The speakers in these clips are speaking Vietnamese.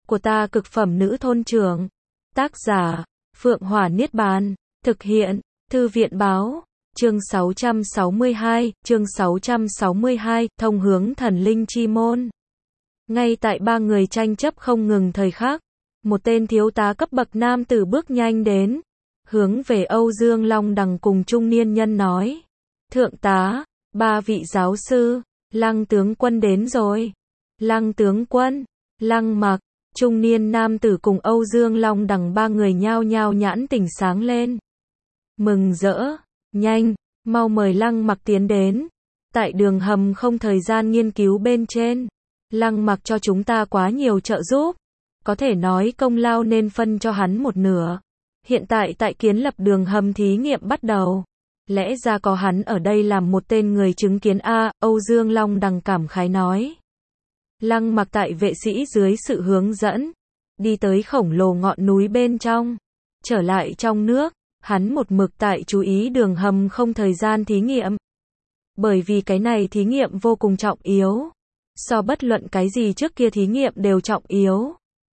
của ta cực phẩm nữ thôn trưởng. Tác giả, Phượng Hỏa Niết Bàn. Thực hiện, Thư viện báo. Chương 662, thông hướng thần linh chi môn. Ngay tại ba người tranh chấp không ngừng thời khắc, một tên thiếu tá cấp bậc nam tử bước nhanh đến, hướng về Âu Dương Long Đằng cùng trung niên nhân nói: Thượng tá, ba vị giáo sư, Lăng tướng quân đến rồi. Lăng tướng quân, Lăng Mặc, trung niên nam tử cùng Âu Dương Long Đằng ba người nhao nhao nhãn tỉnh sáng lên. Mừng rỡ, nhanh, mau mời Lăng Mặc tiến đến. Tại đường hầm không thời gian nghiên cứu bên trên, Lăng Mặc cho chúng ta quá nhiều trợ giúp, có thể nói công lao nên phân cho hắn một nửa. Hiện tại tại kiến lập đường hầm thí nghiệm bắt đầu, lẽ ra có hắn ở đây làm một tên người chứng kiến a. Âu Dương Long Đằng cảm khái nói. Lăng Mặc tại vệ sĩ dưới sự hướng dẫn, đi tới khổng lồ ngọn núi bên trong, trở lại trong nước, hắn một mực tại chú ý đường hầm không thời gian thí nghiệm. Bởi vì cái này thí nghiệm vô cùng trọng yếu, so bất luận cái gì trước kia thí nghiệm đều trọng yếu.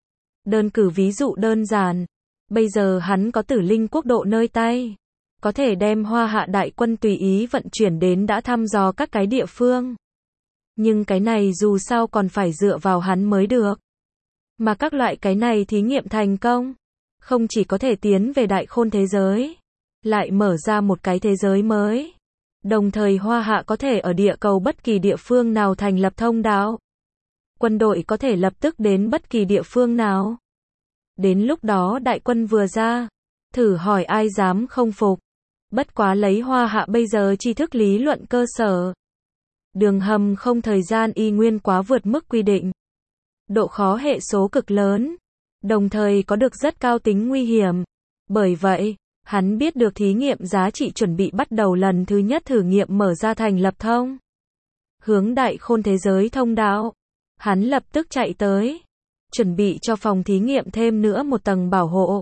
Đơn cử ví dụ đơn giản, bây giờ hắn có Tử Linh quốc độ nơi tay, có thể đem Hoa Hạ đại quân tùy ý vận chuyển đến đã thăm dò các cái địa phương. Nhưng cái này dù sao còn phải dựa vào hắn mới được. Mà các loại cái này thí nghiệm thành công, không chỉ có thể tiến về đại khôn thế giới, lại mở ra một cái thế giới mới. Đồng thời Hoa Hạ có thể ở địa cầu bất kỳ địa phương nào thành lập thông đạo. Quân đội có thể lập tức đến bất kỳ địa phương nào. Đến lúc đó đại quân vừa ra, thử hỏi ai dám không phục. Bất quá lấy Hoa Hạ bây giờ tri thức lý luận cơ sở, đường hầm không thời gian y nguyên quá vượt mức quy định. Độ khó hệ số cực lớn, đồng thời có được rất cao tính nguy hiểm. Bởi vậy, hắn biết được thí nghiệm giá trị chuẩn bị bắt đầu lần thứ nhất thử nghiệm mở ra thành lập thông hướng đại khôn thế giới thông đạo. Hắn lập tức chạy tới, chuẩn bị cho phòng thí nghiệm thêm nữa một tầng bảo hộ.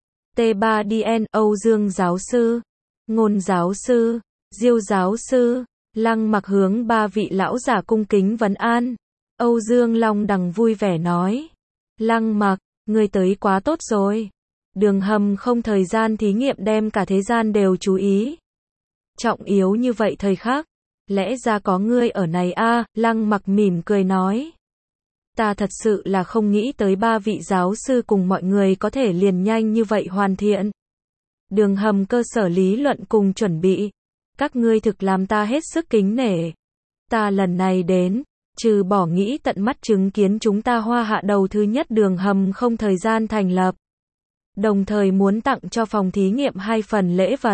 T3DN, Âu Dương giáo sư, Ngôn giáo sư, Diêu giáo sư, Lăng Mặc hướng ba vị lão giả cung kính vấn an. Âu Dương Long Đằng vui vẻ nói: Lăng Mặc, ngươi tới quá tốt rồi. Đường hầm không thời gian thí nghiệm đem cả thế gian đều chú ý. Trọng yếu như vậy thời khắc, lẽ ra có ngươi ở này a. Lăng Mặc mỉm cười nói. Ta thật sự là không nghĩ tới ba vị giáo sư cùng mọi người có thể liền nhanh như vậy hoàn thiện đường hầm cơ sở lý luận cùng chuẩn bị. Các ngươi thực làm ta hết sức kính nể. Ta lần này đến, trừ bỏ nghĩ tận mắt chứng kiến chúng ta Hoa Hạ đầu thứ nhất đường hầm không thời gian thành lập, đồng thời muốn tặng cho phòng thí nghiệm 2 phần lễ vật.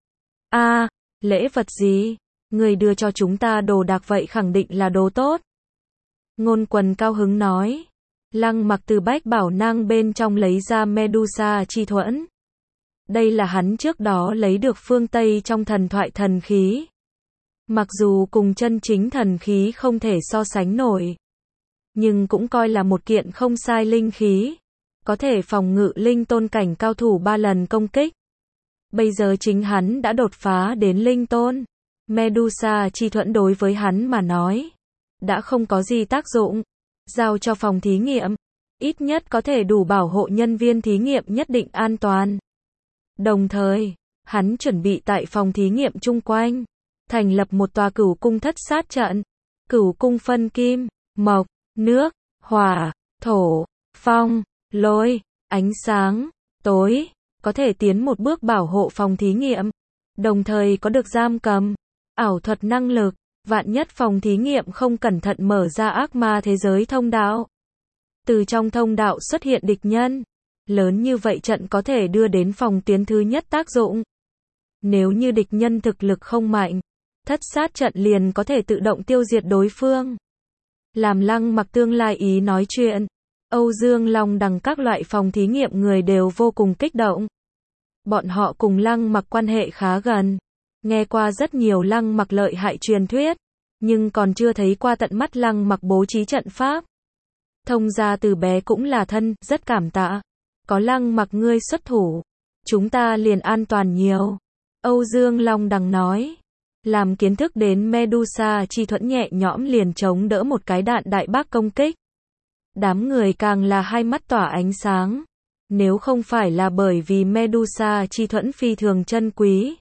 Lễ vật gì? Người đưa cho chúng ta đồ đạc vậy khẳng định là đồ tốt. Ngôn Quần cao hứng nói. Lăng Mặc từ bách bảo nang bên trong lấy ra Medusa chi thuẫn. Đây là hắn trước đó lấy được phương Tây trong thần thoại thần khí. Mặc dù cùng chân chính thần khí không thể so sánh nổi, nhưng cũng coi là một kiện không sai linh khí, có thể phòng ngự linh tôn cảnh cao thủ 3 lần công kích. Bây giờ chính hắn đã đột phá đến linh tôn. Medusa chi thuẫn đối với hắn mà nói, đã không có gì tác dụng. Giao cho phòng thí nghiệm, ít nhất có thể đủ bảo hộ nhân viên thí nghiệm nhất định an toàn. Đồng thời, hắn chuẩn bị tại phòng thí nghiệm chung quanh thành lập một tòa cửu cung thất sát trận. Cửu cung phân kim, mộc, nước, hỏa, thổ, phong, lôi, ánh sáng, tối, có thể tiến một bước bảo hộ phòng thí nghiệm, đồng thời có được giam cầm, ảo thuật năng lực. Vạn nhất phòng thí nghiệm không cẩn thận mở ra ác ma thế giới thông đạo, từ trong thông đạo xuất hiện địch nhân, lớn như vậy trận có thể đưa đến phòng tuyến thứ nhất tác dụng. Nếu như địch nhân thực lực không mạnh, thất sát trận liền có thể tự động tiêu diệt đối phương. Làm Lăng Mặc tương lai ý nói chuyện, Âu Dương Long Đằng các loại phòng thí nghiệm người đều vô cùng kích động. Bọn họ cùng Lăng Mặc quan hệ khá gần, nghe qua rất nhiều Lăng Mặc lợi hại truyền thuyết, nhưng còn chưa thấy qua tận mắt Lăng Mặc bố trí trận pháp. Thông gia từ bé cũng là thân, rất cảm tạ. Có Lăng Mặc ngươi xuất thủ, chúng ta liền an toàn nhiều. Âu Dương Long Đằng nói. Làm kiến thức đến Medusa chi thuẫn nhẹ nhõm liền chống đỡ một cái đạn đại bác công kích. Đám người càng là hai mắt tỏa ánh sáng. Nếu không phải là bởi vì Medusa chi thuẫn phi thường chân quý,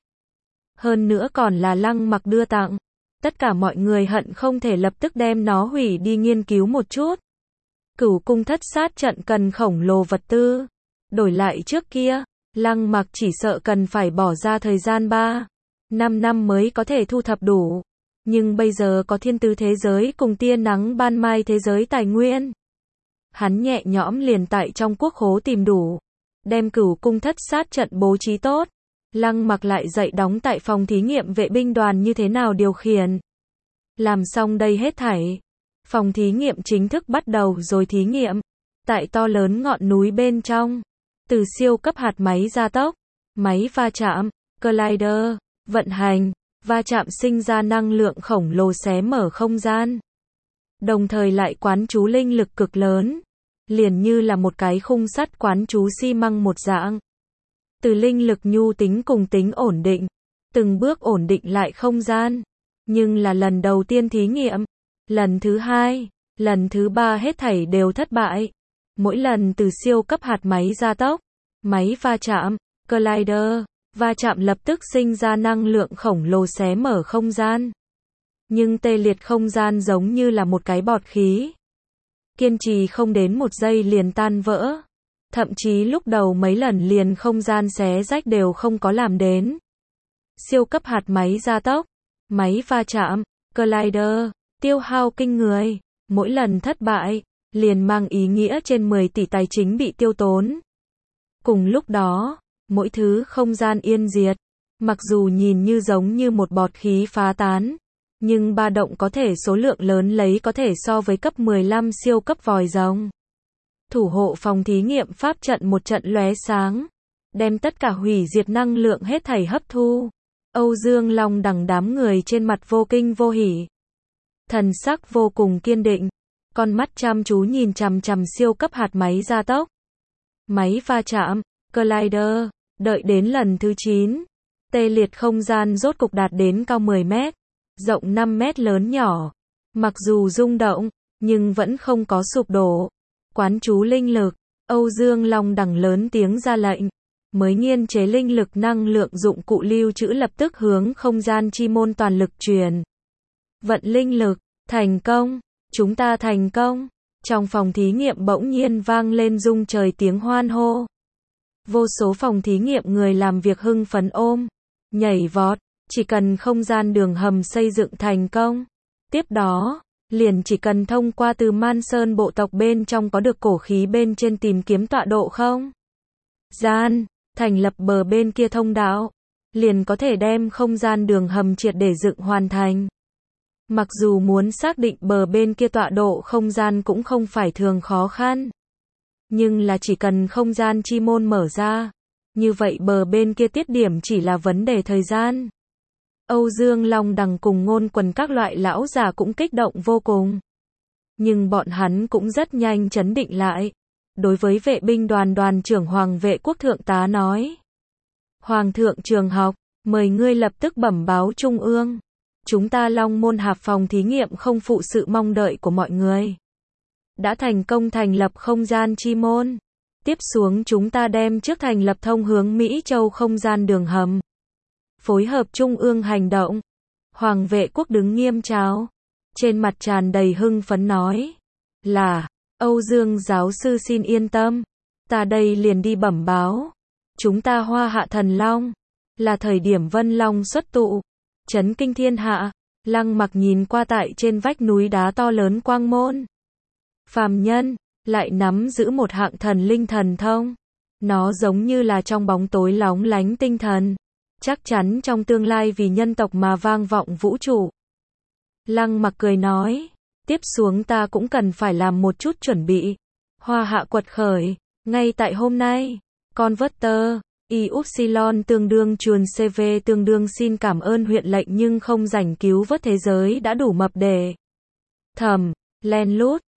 hơn nữa còn là Lăng Mặc đưa tặng, tất cả mọi người hận không thể lập tức đem nó hủy đi nghiên cứu một chút. Cửu cung thất sát trận cần khổng lồ vật tư. Đổi lại trước kia, Lăng Mặc chỉ sợ cần phải bỏ ra thời gian 3-5 năm mới có thể thu thập đủ. Nhưng bây giờ có thiên tứ thế giới cùng tia nắng ban mai thế giới tài nguyên. Hắn nhẹ nhõm liền tại trong quốc khố tìm đủ. Đem cửu cung thất sát trận bố trí tốt. Lăng Mặc lại dạy đóng tại phòng thí nghiệm vệ binh đoàn như thế nào điều khiển. Làm xong đây hết thảy. Phòng thí nghiệm chính thức bắt đầu rồi thí nghiệm. Tại to lớn ngọn núi bên trong. Từ siêu cấp hạt máy gia tốc, máy va chạm, collider, vận hành, va chạm sinh ra năng lượng khổng lồ xé mở không gian. Đồng thời lại quán chú linh lực cực lớn. Liền như là một cái khung sắt quán chú xi măng một dạng. Từ linh lực nhu tính cùng tính ổn định. Từng bước ổn định lại không gian. Nhưng là lần đầu tiên thí nghiệm. Lần thứ 2, lần thứ 3 hết thảy đều thất bại. Mỗi lần từ siêu cấp hạt máy gia tốc, máy va chạm, collider, va chạm lập tức sinh ra năng lượng khổng lồ xé mở không gian. Nhưng tê liệt không gian giống như là một cái bọt khí. Kiên trì không đến một giây liền tan vỡ. Thậm chí lúc đầu mấy lần liền không gian xé rách đều không có làm đến. Siêu cấp hạt máy gia tốc, máy va chạm, collider, tiêu hao kinh người, mỗi lần thất bại, liền mang ý nghĩa trên 10 tỷ tài chính bị tiêu tốn. Cùng lúc đó, mỗi thứ không gian yên diệt, mặc dù nhìn như giống như một bọt khí phá tán, nhưng ba động có thể số lượng lớn lấy có thể so với cấp 15 siêu cấp vòi rồng. Thủ hộ phòng thí nghiệm pháp trận một trận lóe sáng, đem tất cả hủy diệt năng lượng hết thảy hấp thu. Âu Dương Long đằng đám người trên mặt vô kinh vô hỉ. Thần sắc vô cùng kiên định, con mắt chăm chú nhìn chằm chằm siêu cấp hạt máy gia tốc. Máy va chạm, collider, đợi đến lần thứ 9, tê liệt không gian rốt cục đạt đến cao 10 mét, rộng 5 mét lớn nhỏ. Mặc dù rung động, nhưng vẫn không có sụp đổ. Quán chú linh lực, Âu Dương Long đằng lớn tiếng ra lệnh. Mới nghiên chế linh lực năng lượng dụng cụ lưu trữ lập tức hướng không gian chi môn toàn lực truyền. Vận linh lực, thành công, chúng ta thành công. Trong phòng thí nghiệm bỗng nhiên vang lên rung trời tiếng hoan hô. Vô số phòng thí nghiệm người làm việc hưng phấn ôm, nhảy vọt, chỉ cần không gian đường hầm xây dựng thành công. Tiếp đó, liền chỉ cần thông qua từ Man Sơn bộ tộc bên trong có được cổ khí bên trên tìm kiếm tọa độ không gian, thành lập bờ bên kia thông đạo, liền có thể đem không gian đường hầm triệt để dựng hoàn thành. Mặc dù muốn xác định bờ bên kia tọa độ không gian cũng không phải thường khó khăn. Nhưng là chỉ cần không gian chi môn mở ra, như vậy bờ bên kia tiết điểm chỉ là vấn đề thời gian. Âu Dương Long đằng cùng Ngôn Quần các loại lão già cũng kích động vô cùng. Nhưng bọn hắn cũng rất nhanh trấn định lại. Đối với vệ binh đoàn đoàn trưởng Hoàng vệ quốc thượng tá nói. Hoàng thượng trường học, mời ngươi lập tức bẩm báo trung ương. Chúng ta Long Môn Hạp phòng thí nghiệm không phụ sự mong đợi của mọi người. Đã thành công thành lập không gian chi môn. Tiếp xuống chúng ta đem trước thành lập thông hướng Mỹ Châu không gian đường hầm. Phối hợp trung ương hành động. Hoàng vệ quốc đứng nghiêm chào. Trên mặt tràn đầy hưng phấn nói. Là, Âu Dương giáo sư xin yên tâm. Ta đây liền đi bẩm báo. Chúng ta Hoa Hạ Thần Long. Là thời điểm Vân Long xuất tụ. Chấn kinh thiên hạ. Lăng Mặc nhìn qua tại trên vách núi đá to lớn quang môn. Phàm nhân, lại nắm giữ một hạng thần linh thần thông. Nó giống như là trong bóng tối lóng lánh tinh thần. Chắc chắn trong tương lai vì nhân tộc mà vang vọng vũ trụ. Lăng Mặc cười nói. Tiếp xuống ta cũng cần phải làm một chút chuẩn bị. Hoa Hạ quật khởi. Ngay tại hôm nay. Converter. Y Upsilon tương đương chuồn CV tương đương xin cảm ơn huyện lệnh nhưng không rảnh cứu vớt thế giới đã đủ mập để thầm, len lút,